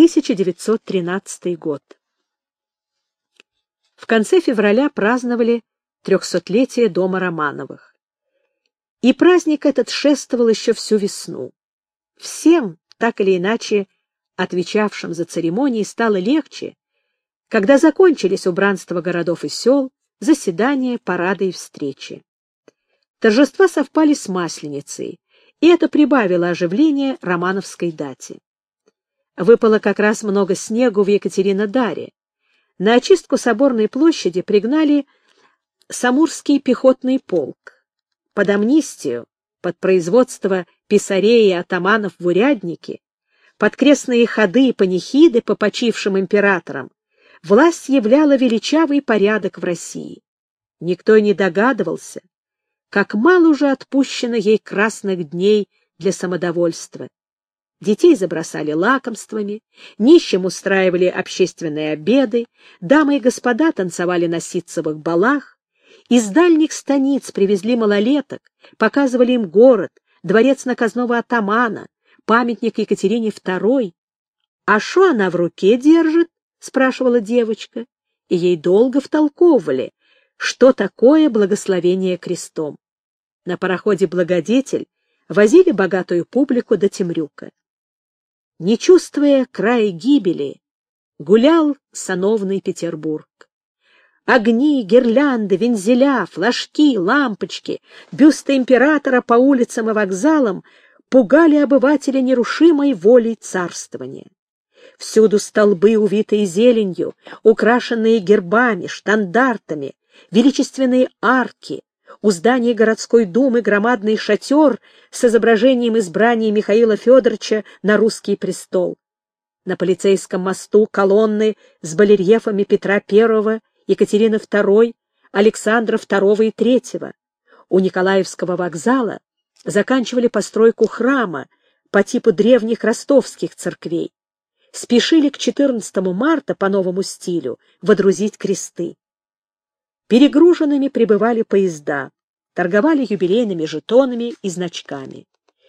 1913 год. В конце февраля праздновали 300-летие дома Романовых. И праздник этот шествовал еще всю весну. Всем, так или иначе отвечавшим за церемонии, стало легче, когда закончились убранства городов и сел, заседания, парады и встречи. Торжества совпали с Масленицей, и это прибавило оживление романовской дате. Выпало как раз много снегу в Екатеринодаре. На очистку Соборной площади пригнали Самурский пехотный полк. Под амнистию, под производство писарей и атаманов в уряднике, под крестные ходы и панихиды по почившим императорам, власть являла величавый порядок в России. Никто не догадывался, как мало уже отпущено ей красных дней для самодовольства. Детей забросали лакомствами, нищим устраивали общественные обеды, дамы и господа танцевали на ситцевых балах, из дальних станиц привезли малолеток, показывали им город, дворец наказного атамана, памятник Екатерине II. «А шо она в руке держит?» — спрашивала девочка, и ей долго втолковывали, что такое благословение крестом. На пароходе «Благодетель» возили богатую публику до Темрюка. Не чувствуя края гибели, гулял сановный Петербург. Огни, гирлянды, вензеля, флажки, лампочки, бюсты императора по улицам и вокзалам пугали обывателя нерушимой волей царствования. Всюду столбы, увитые зеленью, украшенные гербами, штандартами, величественные арки, у зданий городской думы громадный шатер с изображением избрания Михаила Федоровича на русский престол. На полицейском мосту колонны с барельефами Петра I, Екатерины II, Александра II и III. У Николаевского вокзала заканчивали постройку храма по типу древних ростовских церквей. Спешили к 14 марта по новому стилю водрузить кресты. Перегруженными прибывали поезда, торговали юбилейными жетонами и значками.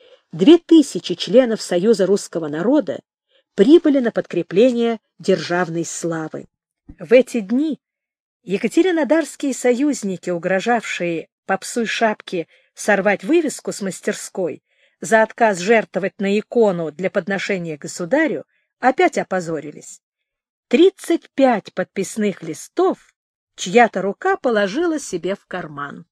2000 членов Союза русского народа прибыли на подкрепление державной славы. В эти дни екатеринодарские союзники, угрожавшие попсу и шапке сорвать вывеску с мастерской за отказ жертвовать на икону для подношения государю, опять опозорились. 35 подписных листов чья-то рука положила себе в карман.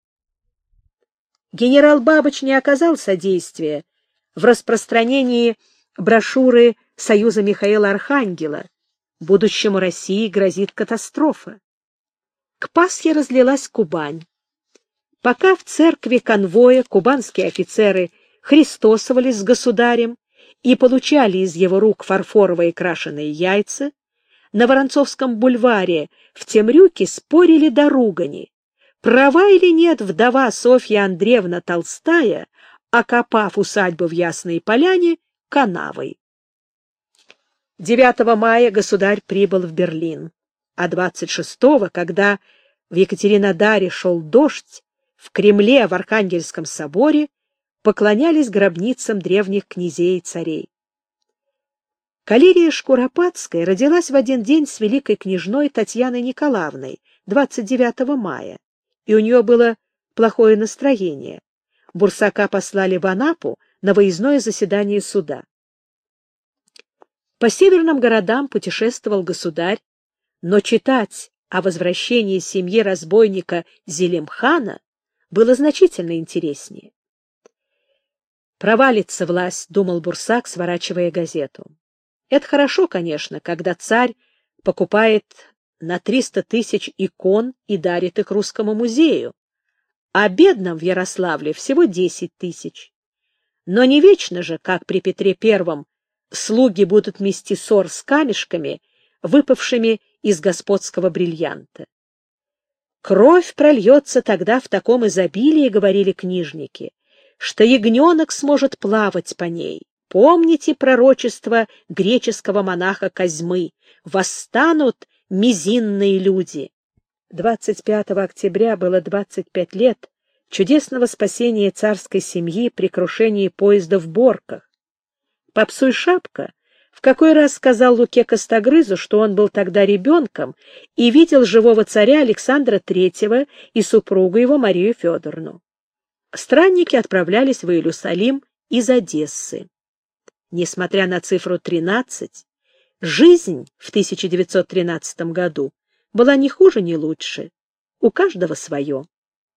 Генерал Бабыч не оказал содействия в распространении брошюры Союза Михаила Архангела «Будущему России грозит катастрофа». К Пасхе разлилась Кубань. Пока в церкви конвоя кубанские офицеры христосовались с государем и получали из его рук фарфоровые крашеные яйца, на Воронцовском бульваре в Темрюке спорили до ругани, права или нет вдова Софья Андреевна Толстая, окопав усадьбу в Ясной Поляне канавой. 9 мая государь прибыл в Берлин, а 26-го, когда в Екатеринодаре шел дождь, в Кремле, в Архангельском соборе поклонялись гробницам древних князей и царей. Калерия Шкуропадская родилась в один день с великой княжной Татьяной Николаевной, 29 мая, и у нее было плохое настроение. Бурсака послали в Анапу на выездное заседание суда. По северным городам путешествовал государь, но читать о возвращении семьи разбойника Зелимхана было значительно интереснее. «Провалится власть», — думал Бурсак, сворачивая газету. Это хорошо, конечно, когда царь покупает на 300 тысяч икон и дарит их Русскому музею, а бедным в Ярославле всего 10 тысяч. Но не вечно же, как при Петре I, слуги будут мести сор с камешками, выпавшими из господского бриллианта. Кровь прольется тогда в таком изобилии, говорили книжники, что ягненок сможет плавать по ней. Помните пророчество греческого монаха Козьмы: «Восстанут мизинные люди». 25 октября было 25 лет чудесного спасения царской семьи при крушении поезда в Борках. Попсу и шапка В какой раз сказал Луке Костогрызу, что он был тогда ребенком и видел живого царя Александра III и супругу его Марию Федоровну. Странники отправлялись в Иерусалим из Одессы. Несмотря на цифру 13, жизнь в 1913 году была ни хуже, ни лучше. У каждого свое.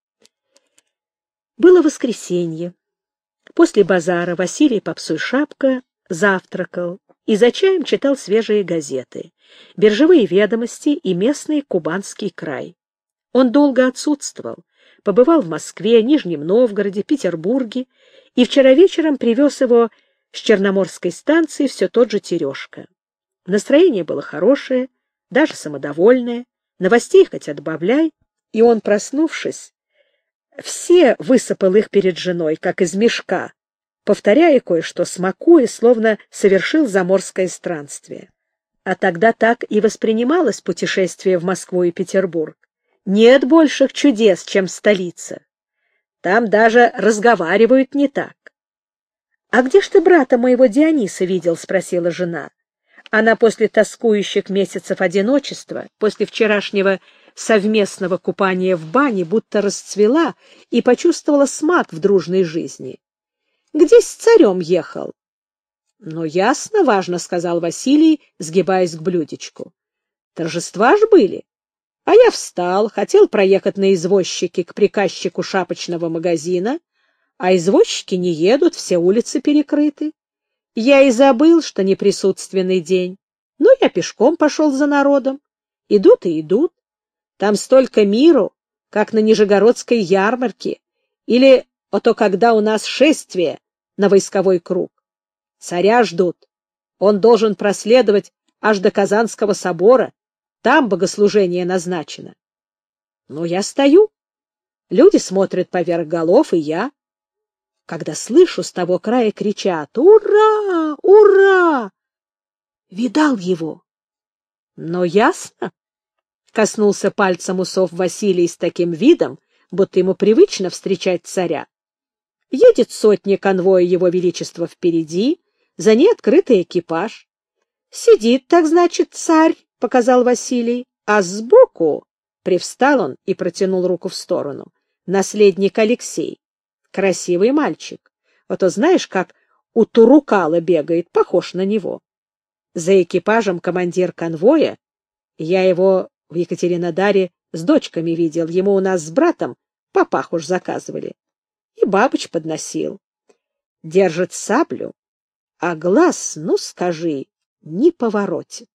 Было воскресенье. После базара Василий Попсуй-Шапка завтракал и за чаем читал свежие газеты, биржевые ведомости и местный Кубанский край. Он долго отсутствовал, побывал в Москве, Нижнем Новгороде, Петербурге, и вчера вечером привез его с Черноморской станции все тот же Терешка. Настроение было хорошее, даже самодовольное, новостей хоть отбавляй, и он, проснувшись, все высыпал их перед женой, как из мешка, повторяя кое-что, смакуя, словно совершил заморское странствие. А тогда так и воспринималось путешествие в Москву и Петербург. Нет больших чудес, чем столица. Там даже разговаривают не так. — А где ж ты брата моего Диониса видел? — спросила жена. Она после тоскующих месяцев одиночества, после вчерашнего совместного купания в бане, будто расцвела и почувствовала смак в дружной жизни. — Где с царем ехал? — Ну, ясно, важно, — сказал Василий, сгибаясь к блюдечку. — Торжества ж были. А я встал, хотел проехать на извозчике к приказчику шапочного магазина, а извозчики не едут, все улицы перекрыты. Я и забыл, что неприсутственный день. Ну, я пешком пошел за народом. Идут и идут. Там столько миру, как на Нижегородской ярмарке, или то когда у нас шествие на войсковой круг. Царя ждут. Он должен проследовать аж до Казанского собора. Там богослужение назначено. Ну, я стою. Люди смотрят поверх голов, и я. Когда слышу, с того края кричат: «Ура! Ура!» Видал его. Но ясно. Коснулся пальцем усов Василий с таким видом, будто ему привычно встречать царя. Едет сотня конвоя его величества впереди, за ней открытый экипаж. Сидит, так значит, царь, — показал Василий, — а сбоку, — привстал он и протянул руку в сторону, — наследник Алексей. Красивый мальчик. Вот то знаешь, как у Турукала бегает, похож на него. За экипажем командир конвоя. Я его в Екатеринодаре с дочками видел, ему у нас с братом папаху ж заказывали. И бабыч подносил. Держит саблю, а глаз, ну скажи, не поворотит.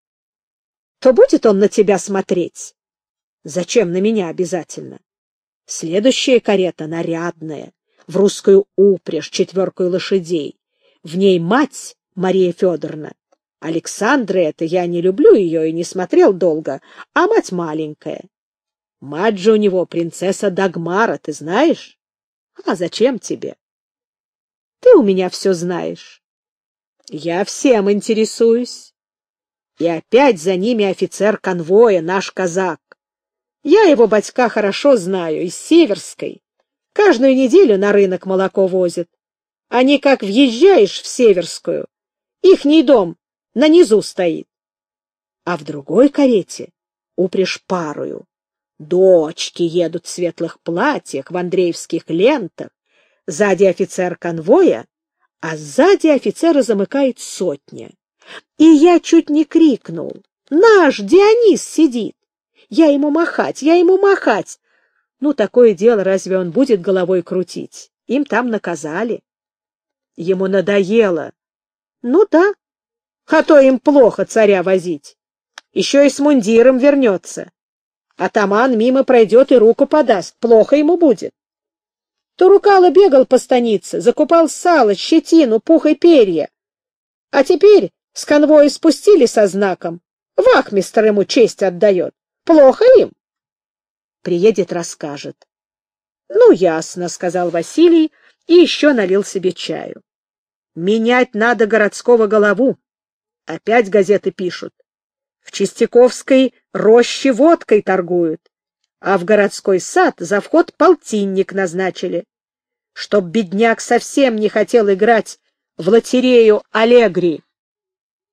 То будет он на тебя смотреть? Зачем на меня обязательно? Следующая карета нарядная, в русскую упряжь, 4 лошадей. В ней мать Мария Федоровна. Александра это, я не люблю ее и не смотрел долго, а мать маленькая. Мать же у него принцесса Дагмара, ты знаешь? А зачем тебе? Ты у меня все знаешь. Я всем интересуюсь. И опять за ними офицер конвоя, наш казак. Я его батька хорошо знаю, из Северской. Каждую неделю на рынок молоко возят. Они как въезжаешь в Северскую, ихний дом на низу стоит. А в другой карете упряжь парою. Дочки едут в светлых платьях, в андреевских лентах. Сзади офицер конвоя, а сзади офицера замыкает сотня. И я чуть не крикнул: «Наш Дионис сидит! Я ему махать, я ему махать!» Ну, такое дело, разве он будет головой крутить? Им там наказали. Ему надоело. Ну да, а то им плохо царя возить. Еще и с мундиром вернется. Атаман мимо пройдет и руку подаст. Плохо ему будет. Турукало бегал по станице, закупал сало, щетину, пух и перья. А теперь с конвоя спустили со знаком. Вахмистр ему честь отдает. Плохо им. Приедет, расскажет. Ну, ясно, — сказал Василий и еще налил себе чаю. Менять надо городского голову. Опять газеты пишут. В Чистяковской роще водкой торгуют, а в городской сад за вход полтинник назначили. Чтоб бедняк совсем не хотел играть в лотерею Аллегри.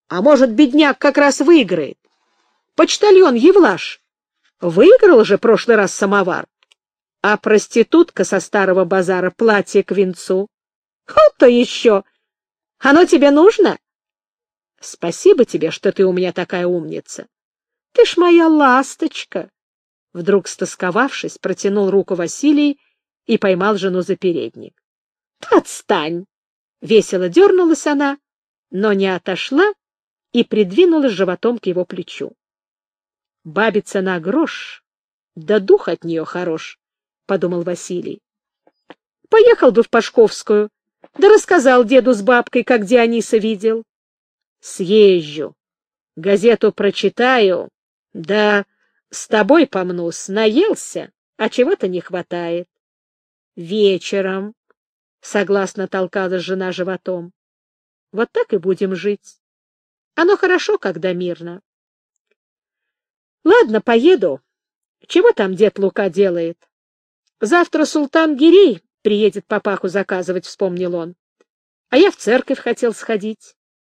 А может, бедняк как раз выиграет? Почтальон Евлаш выиграл же прошлый раз самовар, а проститутка со старого базара платье к венцу. Вот-то еще! Оно тебе нужно? Спасибо тебе, что ты у меня такая умница. Ты ж моя ласточка. Вдруг, стосковавшись, протянул руку Василий и поймал жену за передник. — Отстань! — весело дернулась она, но не отошла и придвинулась животом к его плечу. Бабица на грош, да дух от нее хорош, — подумал Василий. Поехал бы в Пашковскую, да рассказал деду с бабкой, как Диониса видел. Съезжу, газету прочитаю, да с тобой помнусь, наелся, а чего-то не хватает. Вечером, — согласно толкалась жена животом, — вот так и будем жить. Оно хорошо, когда мирно. Ладно, поеду. Чего там дед Лука делает? Завтра султан Гирей приедет папаху заказывать, вспомнил он. А я в церковь хотел сходить.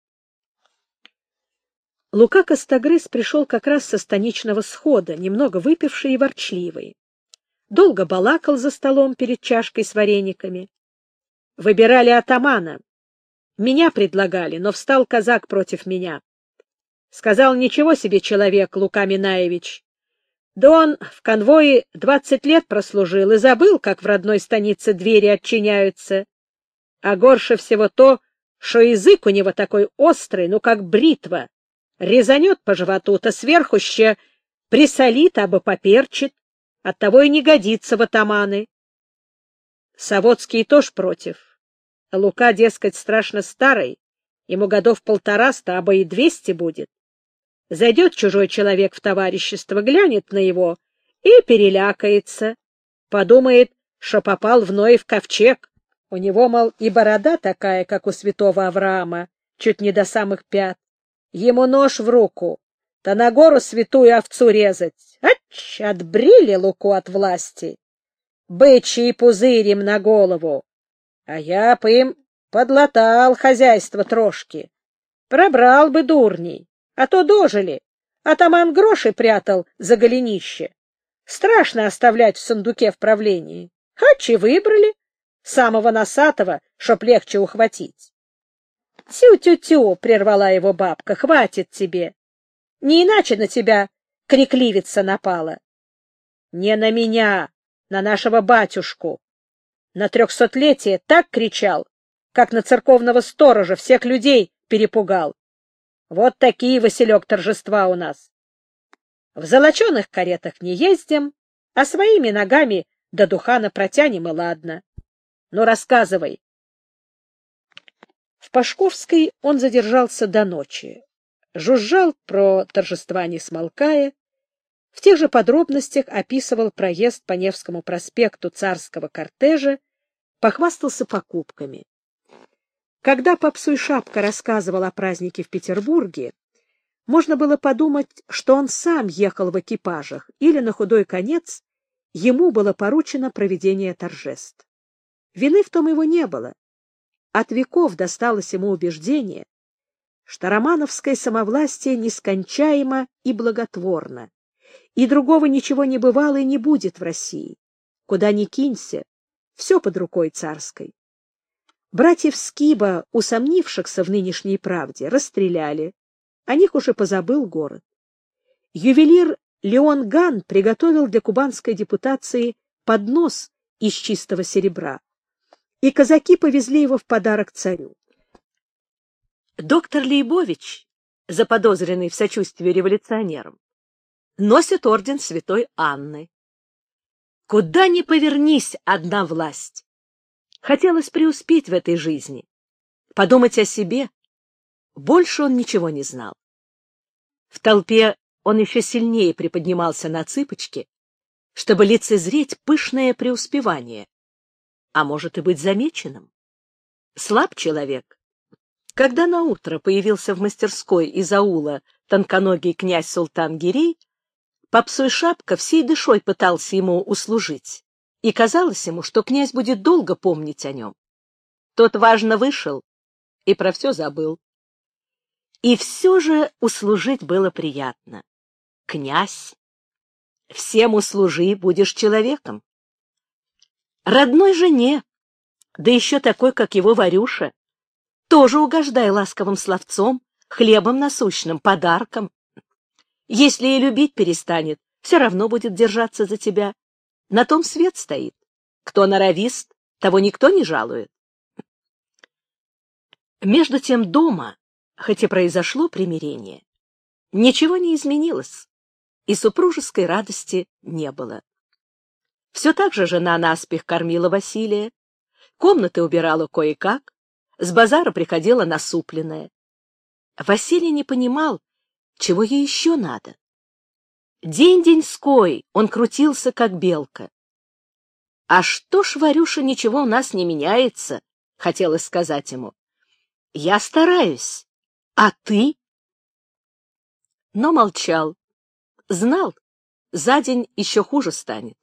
Лука Костогрыз пришел как раз со станичного схода, немного выпивший и ворчливый. Долго балакал за столом перед чашкой с варениками. Выбирали атамана. Меня предлагали, но встал казак против меня. Сказал, ничего себе человек, Лука Минаевич. Да он в конвое 20 лет прослужил и забыл, как в родной станице двери отчиняются. А горше всего то, что язык у него такой острый, ну как бритва. Резанет по животу-то сверху ще присолит, абы поперчит. Оттого и не годится в атаманы. Савоцкий тоже против. Лука, дескать, страшно старый, ему годов 150, абы и 200 будет. Зайдет чужой человек в товарищество, глянет на его и перелякается. Подумает, что попал в Ноев ковчег. У него, мол, и борода такая, как у святого Авраама, чуть не до самых пят. Ему нож в руку, то на гору святую овцу резать. Ач, отбрили Луку от власти. Бычий пузырь им на голову. А я бы им подлатал хозяйство трошки. Пробрал бы дурней. А то дожили. Атаман гроши прятал за голенище. Страшно оставлять в сундуке в правлении. Хачи выбрали. Самого носатого, чтоб легче ухватить. Тю-тю-тю, — прервала его бабка, — хватит тебе. Не иначе на тебя крикливица напала. Не на меня, на нашего батюшку. На 300-летие так кричал, как на церковного сторожа, всех людей перепугал. Вот такие, Василек, торжества у нас. В золоченых каретах не ездим, а своими ногами до Духана протянем, и ладно. Ну, рассказывай. В Пашковской он задержался до ночи. Жужжал про торжества не смолкая, в тех же подробностях описывал проезд по Невскому проспекту царского кортежа, похвастался покупками. Когда Попсуй Шапка рассказывал о празднике в Петербурге, можно было подумать, что он сам ехал в экипажах, или, на худой конец, ему было поручено проведение торжеств. Вины в том его не было. От веков досталось ему убеждение, что романовское самовластие нескончаемо и благотворно, и другого ничего не бывало и не будет в России. Куда ни кинься, все под рукой царской. Братьев Скиба, усомнившихся в нынешней правде, расстреляли. О них уже позабыл город. Ювелир Леон Ган приготовил для кубанской депутации поднос из чистого серебра, и казаки повезли его в подарок царю. Доктор Лейбович, заподозренный в сочувствии революционерам, носит орден святой Анны. Куда ни повернись, одна власть. Хотелось преуспеть в этой жизни, подумать о себе. Больше он ничего не знал. В толпе он еще сильнее приподнимался на цыпочки, чтобы лицезреть пышное преуспевание, а может и быть замеченным. Слаб человек. Когда наутро появился в мастерской из аула тонконогий князь Султан Гирей, Попсуй Шапка всей душой пытался ему услужить, и казалось ему, что князь будет долго помнить о нем. Тот важно вышел и про все забыл. И все же услужить было приятно. Князь, всем услужи, будешь человеком. Родной жене, да еще такой, как его Варюша, тоже угождай ласковым словцом, хлебом насущным, подарком. Если и любить перестанет, все равно будет держаться за тебя. На том свет стоит. Кто норовист, того никто не жалует. Между тем дома, хоть и произошло примирение, ничего не изменилось, и супружеской радости не было. Все так же жена наспех кормила Василия, комнаты убирала кое-как, с базара приходила насупленная. Василий не понимал, чего ей еще надо. День-деньской он крутился, как белка. — А что ж, Варюша, ничего у нас не меняется, — хотелось сказать ему. — Я стараюсь, а ты? Но молчал, знал, за день еще хуже станет.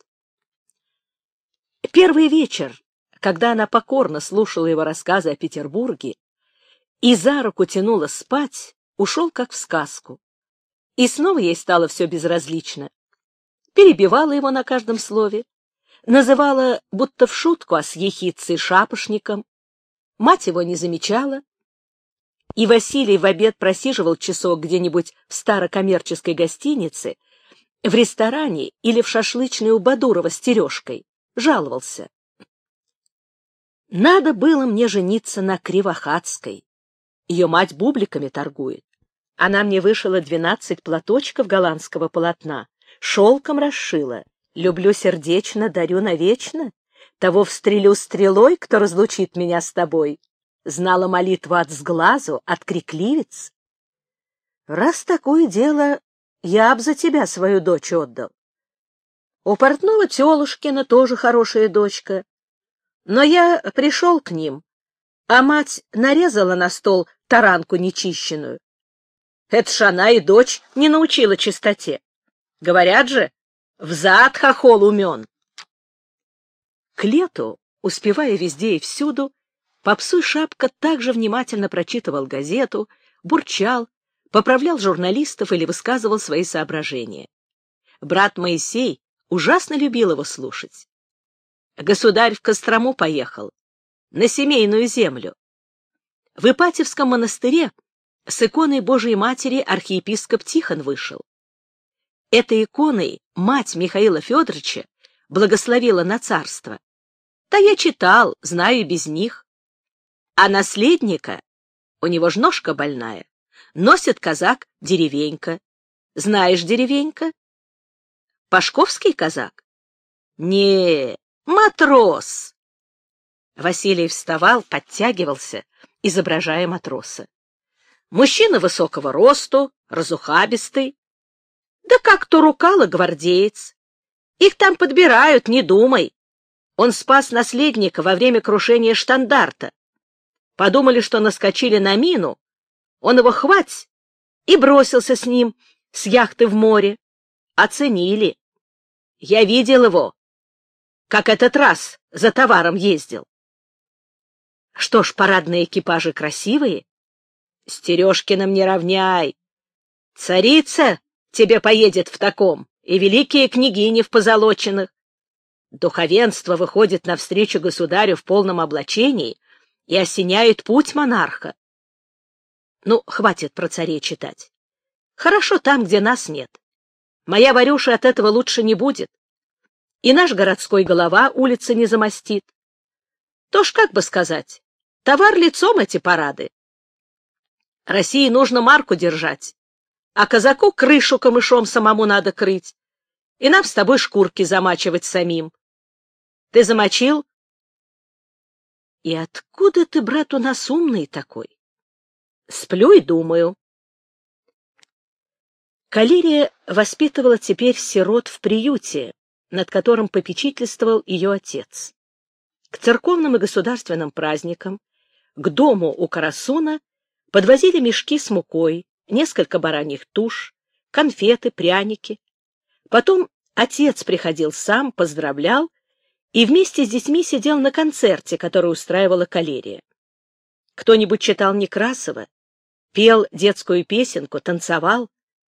Первый вечер, когда она покорно слушала его рассказы о Петербурге и за руку тянула спать, ушел как в сказку. И снова ей стало все безразлично. Перебивала его на каждом слове, называла будто в шутку, а с ехидцей шапошником. Мать его не замечала, и Василий в обед просиживал часок где-нибудь в старокоммерческой гостинице, в ресторане или в шашлычной у Бадурова с Терешкой. Жаловался. Надо было мне жениться на Кривохатской. Ее мать бубликами торгует. Она мне вышила 12 платочков голландского полотна, шелком расшила. Люблю сердечно, дарю навечно. Того встрелю стрелой, кто разлучит меня с тобой. Знала молитву от сглазу, от крикливец. Раз такое дело, я б за тебя свою дочь отдал. У портного Телушкина тоже хорошая дочка. Но я пришел к ним, а мать нарезала на стол таранку нечищенную. Это ж она и дочь не научила чистоте. Говорят же, взад хохол умен. К лету, успевая везде и всюду, Попсуй Шапка также внимательно прочитывал газету, бурчал, поправлял журналистов или высказывал свои соображения. Брат Моисей ужасно любил его слушать. Государь в Кострому поехал, на семейную землю. В Ипатьевском монастыре с иконой Божией Матери архиепископ Тихон вышел. Этой иконой мать Михаила Федоровича благословила на царство. Да я читал, знаю и без них. А наследника, у него ж ножка больная, носит казак Деревенька. Знаешь Деревенька? Пашковский казак? Не, матрос. Василий вставал, подтягивался, изображая матроса. Мужчина высокого росту, разухабистый. Да как Турукало гвардеец. Их там подбирают, не думай. Он спас наследника во время крушения штандарта. Подумали, что наскочили на мину. Он его хвать и бросился с ним с яхты в море. Оценили. Я видел его, как этот раз за товаром ездил. Что ж, парадные экипажи красивые. С Терешкиным не равняй. Царица тебе поедет в таком, и великие княгини в позолоченных. Духовенство выходит навстречу государю в полном облачении и осеняет путь монарха. Ну, хватит про царей читать. Хорошо там, где нас нет. Моя Варюша от этого лучше не будет. И наш городской голова улицы не замостит. То ж, как бы сказать, товар лицом эти парады. России нужно марку держать, а казаку крышу камышом самому надо крыть, и нам с тобой шкурки замачивать самим. Ты замочил? И откуда ты, брат, у нас умный такой? Сплю и думаю. Калерия воспитывала теперь сирот в приюте, над которым попечительствовал ее отец. К церковным и государственным праздникам, к дому у Карасуна подвозили мешки с мукой, несколько бараньих туш, конфеты, пряники. Потом отец приходил сам, поздравлял и вместе с детьми сидел на концерте, который устраивала Калерия. Кто-нибудь читал Некрасова, пел детскую песенку, танцевал.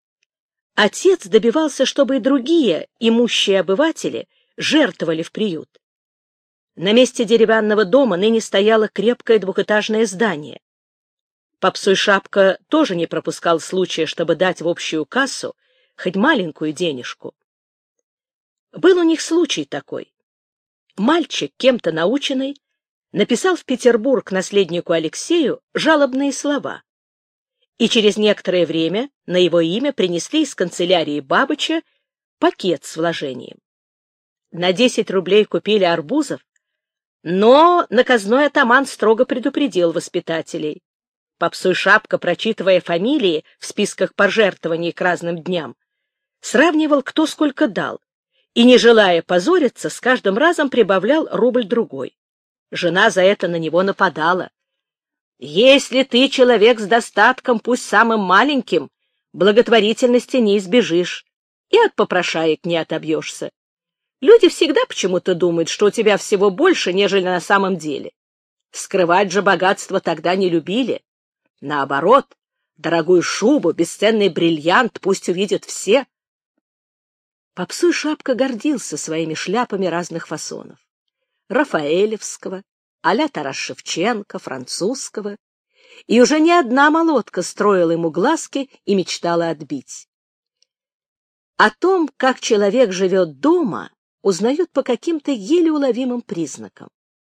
Отец добивался, чтобы и другие имущие обыватели жертвовали в приют. На месте деревянного дома ныне стояло крепкое двухэтажное здание. Попсуй Шапка тоже не пропускал случая, чтобы дать в общую кассу хоть маленькую денежку. Был у них случай такой. Мальчик, кем-то наученный, написал в Петербург наследнику Алексею жалобные слова, и через некоторое время на его имя принесли из канцелярии Бабыча пакет с вложением. На 10 рублей купили арбузов, но наказной атаман строго предупредил воспитателей. Попсуй Шапка, прочитывая фамилии в списках пожертвований к разным дням, сравнивал, кто сколько дал, и, не желая позориться, с каждым разом прибавлял рубль-другой. Жена за это на него нападала. «Если ты человек с достатком, пусть самым маленьким, благотворительности не избежишь и от попрошаек не отобьешься. Люди всегда почему-то думают, что у тебя всего больше, нежели на самом деле. Скрывать же богатство тогда не любили. Наоборот, дорогую шубу, бесценный бриллиант пусть увидят все». Попсуй Шапка гордился своими шляпами разных фасонов. Рафаэлевского, а-ля Тарас Шевченко, французского, и уже не одна молодка строила ему глазки и мечтала отбить. О том, как человек живет дома, узнают по каким-то еле уловимым признакам.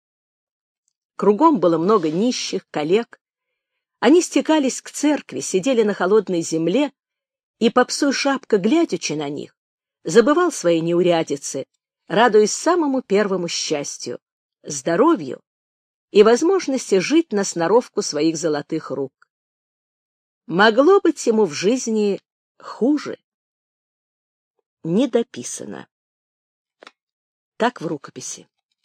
Кругом было много нищих, коллег. Они стекались к церкви, сидели на холодной земле, и Попсуй Шапка, глядячи на них, забывал свои неурядицы, радуясь самому первому счастью — здоровью и возможности жить на сноровку своих золотых рук. Могло быть ему в жизни хуже. Не дописано. Так в рукописи.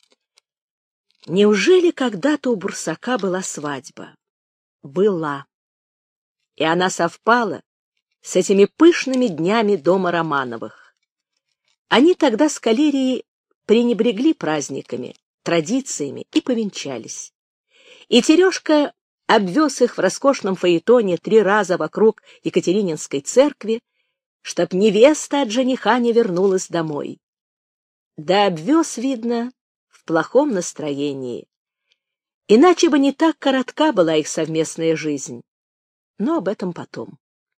Неужели когда-то у Бурсака была свадьба? Была. И она совпала с этими пышными днями дома Романовых. Они тогда с Калерией пренебрегли праздниками, традициями и повенчались. И Терешка обвез их в роскошном фаэтоне 3 раза вокруг Екатерининской церкви, чтоб невеста от жениха не вернулась домой. Да обвез, видно, в плохом настроении. Иначе бы не так коротка была их совместная жизнь. Но об этом потом.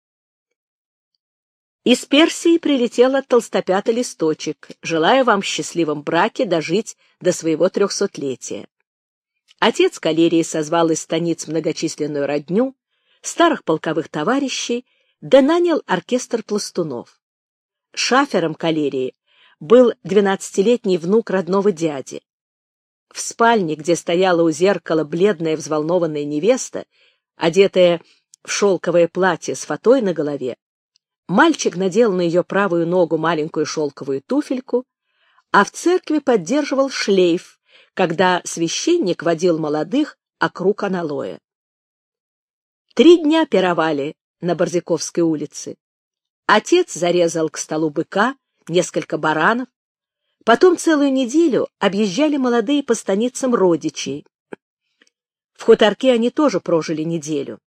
Из Персии прилетел от толстопята листочек: «Желаю вам в счастливом браке дожить до своего 300-летия». Отец Калерии созвал из станиц многочисленную родню, старых полковых товарищей, да нанял оркестр пластунов. Шафером Калерии был 12-летний внук родного дяди. В спальне, где стояла у зеркала бледная взволнованная невеста, одетая в шелковое платье с фатой на голове, мальчик надел на ее правую ногу маленькую шелковую туфельку, а в церкви поддерживал шлейф, когда священник водил молодых округ аналоя. 3 дня пировали на Борзяковской улице. Отец зарезал к столу быка, несколько баранов. Потом целую неделю объезжали молодые по станицам родичей. В хуторке они тоже прожили неделю.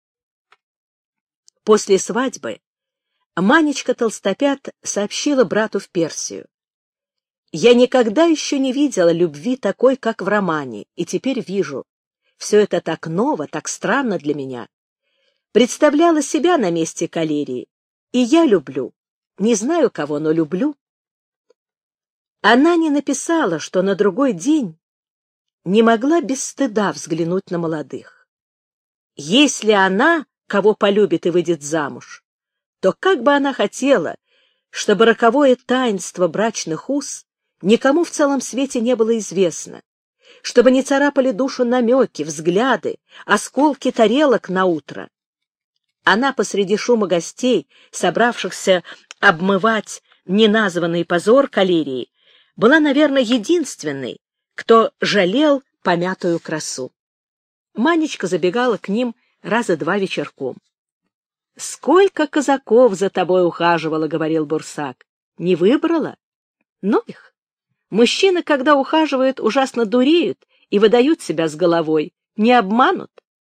После свадьбы Манечка Толстопят сообщила брату в Персию: «Я никогда еще не видела любви такой, как в романе, и теперь вижу. Все это так ново, так странно для меня. Представляла себя на месте Калерии, и я люблю. Не знаю кого, но люблю». Она не написала, что на другой день не могла без стыда взглянуть на молодых. Если она кого полюбит и выйдет замуж, то как бы она хотела, чтобы роковое таинство брачных уз никому в целом свете не было известно, чтобы не царапали душу намеки, взгляды, осколки тарелок на утро. Она посреди шума гостей, собравшихся обмывать неназванный позор Калерии, была, наверное, единственной, кто жалел помятую красу. Манечка забегала к ним раза 2 вечерком. «Сколько казаков за тобой ухаживало», — говорил Бурсак. «Не выбрала? Ну их. Мужчины, когда ухаживают, ужасно дуреют и выдают себя с головой. Не обманут».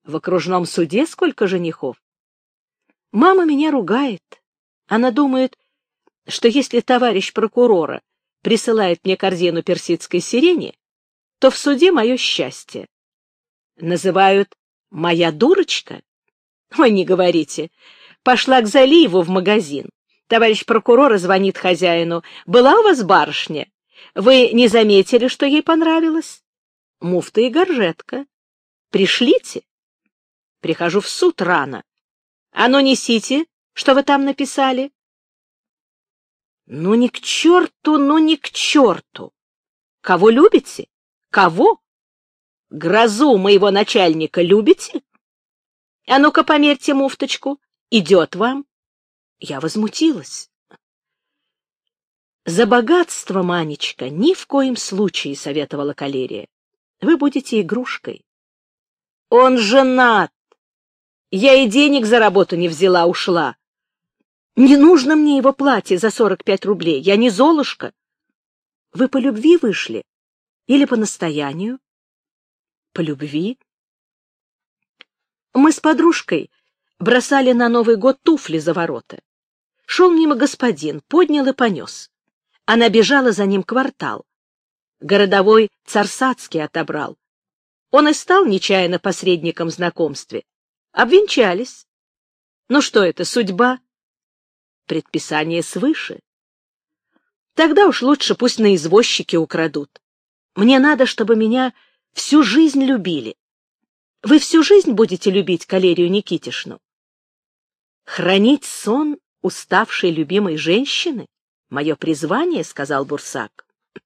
В окружном суде сколько женихов? Мама меня ругает. Она думает, что если товарищ прокурора присылает мне корзину персидской сирени, то в суде мое счастье. Называют «моя дурочка». Ой, не говорите. Пошла к Залиеву в магазин. Товарищ прокурора звонит хозяину. «Была у вас барышня? Вы не заметили, что ей понравилось?» «Муфта и горжетка. Пришлите». Прихожу в суд рано. «А ну, несите, что вы там написали». «Ну, ни к черту, ну, ни к черту! Кого любите? Кого? Грозу моего начальника любите? А ну-ка, померьте муфточку. Идет вам?» Я возмутилась. «За богатство, Манечка, ни в коем случае», — советовала Калерия. «Вы будете игрушкой». «Он женат. Я и денег за работу не взяла, ушла. Не нужно мне его платье за 45 рублей. Я не Золушка». «Вы по любви вышли? Или по настоянию?» «По любви». Мы с подружкой бросали на Новый год туфли за ворота. Шел мимо господин, поднял и понес. Она бежала за ним квартал. Городовой Царсацкий отобрал. Он и стал нечаянно посредником в знакомстве. Обвенчались. Ну что это, судьба? Предписание свыше. Тогда уж лучше пусть на извозчике украдут. Мне надо, чтобы меня всю жизнь любили. Вы всю жизнь будете любить Калерию Никитишну? Хранить сон уставшей любимой женщины — мое призвание, — сказал Бурсак.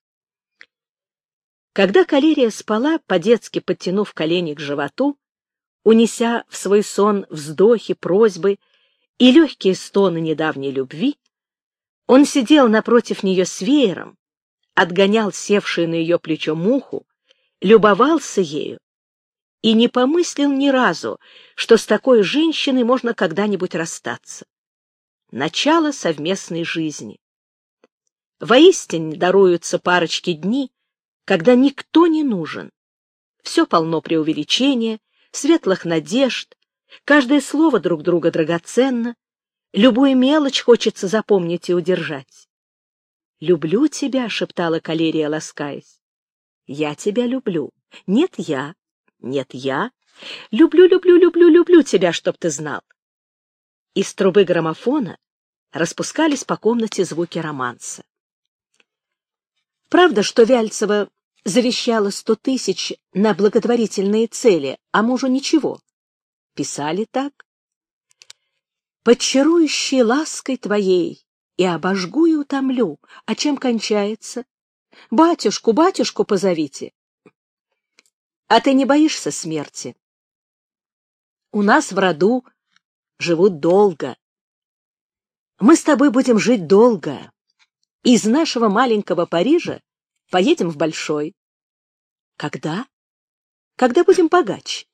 Когда Калерия спала, по-детски подтянув колени к животу, унеся в свой сон вздохи, просьбы и легкие стоны недавней любви, он сидел напротив нее с веером, отгонял севшую на ее плечо муху, любовался ею и не помыслил ни разу, что с такой женщиной можно когда-нибудь расстаться. Начало совместной жизни. Воистине даруются парочке дни, когда никто не нужен. Все полно преувеличения, светлых надежд, каждое слово друг друга драгоценно, любую мелочь хочется запомнить и удержать. «Люблю тебя», — шептала Калерия, ласкаясь. «Я тебя люблю. Нет, я. Нет, я. Люблю, люблю, люблю, люблю тебя, чтоб ты знал». Из трубы граммофона распускались по комнате звуки романса. Правда, что Вяльцева завещала 100 тысяч на благотворительные цели, а мужу ничего. Писали так. «Под чарующей лаской твоей и обожгу и утомлю». А чем кончается? «Батюшку, батюшку позовите». А ты не боишься смерти? У нас в роду живут долго. Мы с тобой будем жить долго. Из нашего маленького Парижа поедем в большой. Когда? Когда будем богаче.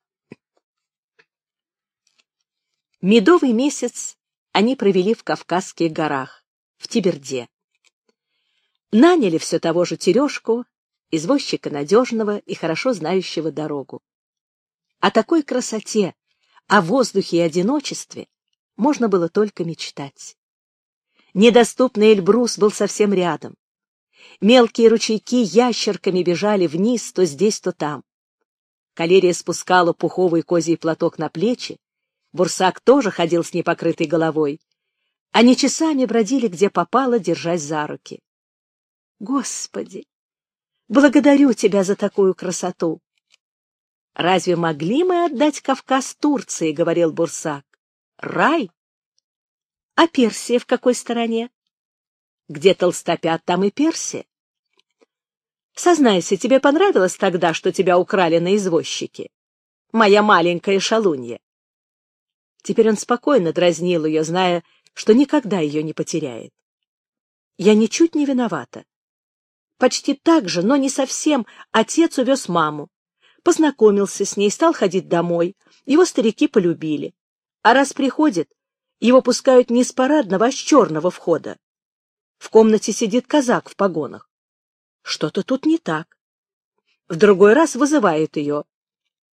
Медовый месяц они провели в Кавказских горах, в Тиберде. Наняли все того же Терешку, извозчика надежного и хорошо знающего дорогу. О такой красоте, о воздухе и одиночестве можно было только мечтать. Недоступный Эльбрус был совсем рядом. Мелкие ручейки ящерками бежали вниз, то здесь, то там. Калерия спускала пуховый козий платок на плечи, Бурсак тоже ходил с непокрытой головой. Они часами бродили, где попало, держась за руки. Господи, благодарю тебя за такую красоту. Разве могли мы отдать Кавказ Турции, говорил Бурсак. Рай. А Персия в какой стороне? Где толстопят, там и Персия. Сознайся, тебе понравилось тогда, что тебя украли на извозчике? Моя маленькая шалунья. Теперь он спокойно дразнил ее, зная, что никогда ее не потеряет. Я ничуть не виновата. Почти так же, но не совсем, отец увез маму. Познакомился с ней, стал ходить домой. Его старики полюбили. А раз приходит, его пускают не с парадного, а с черного входа. В комнате сидит казак в погонах. Что-то тут не так. В другой раз вызывают ее.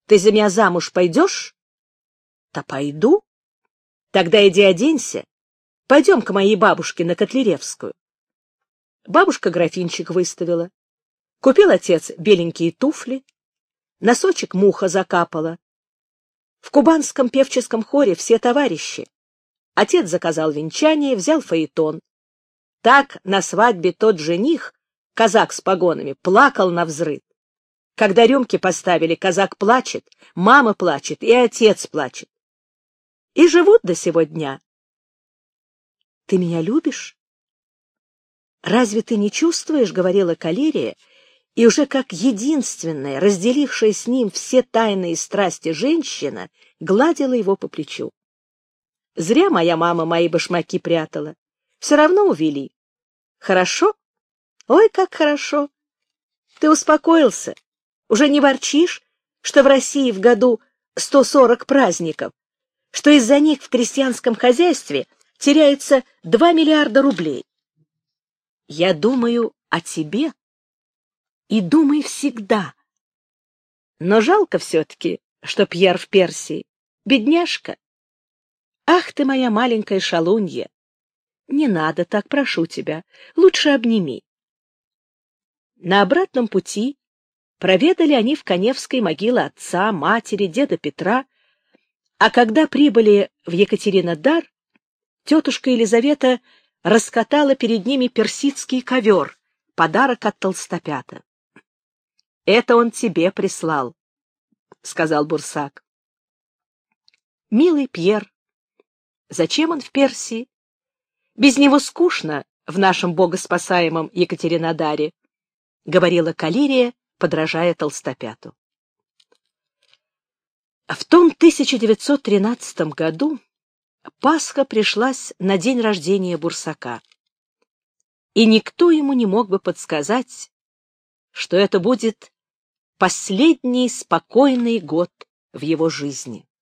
Ты за меня замуж пойдешь? Да пойду. Тогда иди оденься. Пойдем к моей бабушке на Котляревскую. Бабушка графинчик выставила. Купил отец беленькие туфли. Носочек муха закапала. В кубанском певческом хоре все товарищи. Отец заказал венчание, взял фаэтон. Так на свадьбе тот жених, казак с погонами, плакал навзрыд. Когда рюмки поставили, казак плачет, мама плачет и отец плачет. И живут до сего дня. Ты меня любишь? Разве ты не чувствуешь, — говорила Калерия, и уже как единственная, разделившая с ним все тайные страсти женщина, гладила его по плечу. Зря моя мама мои башмаки прятала. Все равно увели. Хорошо? Ой, как хорошо. Ты успокоился? Уже не ворчишь, что в России в году 140 праздников, что из-за них в крестьянском хозяйстве теряется 2 миллиарда рублей? Я думаю о тебе и думай всегда. Но жалко все-таки, что Пьер в Персии. Бедняжка. Ах ты, моя маленькая шалунья! Не надо так, прошу тебя. Лучше обними. На обратном пути проведали они в Каневской могилы отца, матери, деда Петра, а когда прибыли в Екатеринодар, тетушка Елизавета раскатала перед ними персидский ковер, подарок от Толстопята. — Это он тебе прислал, — сказал Бурсак. — Милый Пьер, зачем он в Персии? Без него скучно в нашем богоспасаемом Екатеринодаре, — говорила Калерия, подражая Толстопяту. В том 1913 году Пасха пришлась на день рождения Бурсака, и никто ему не мог бы подсказать, что это будет последний спокойный год в его жизни.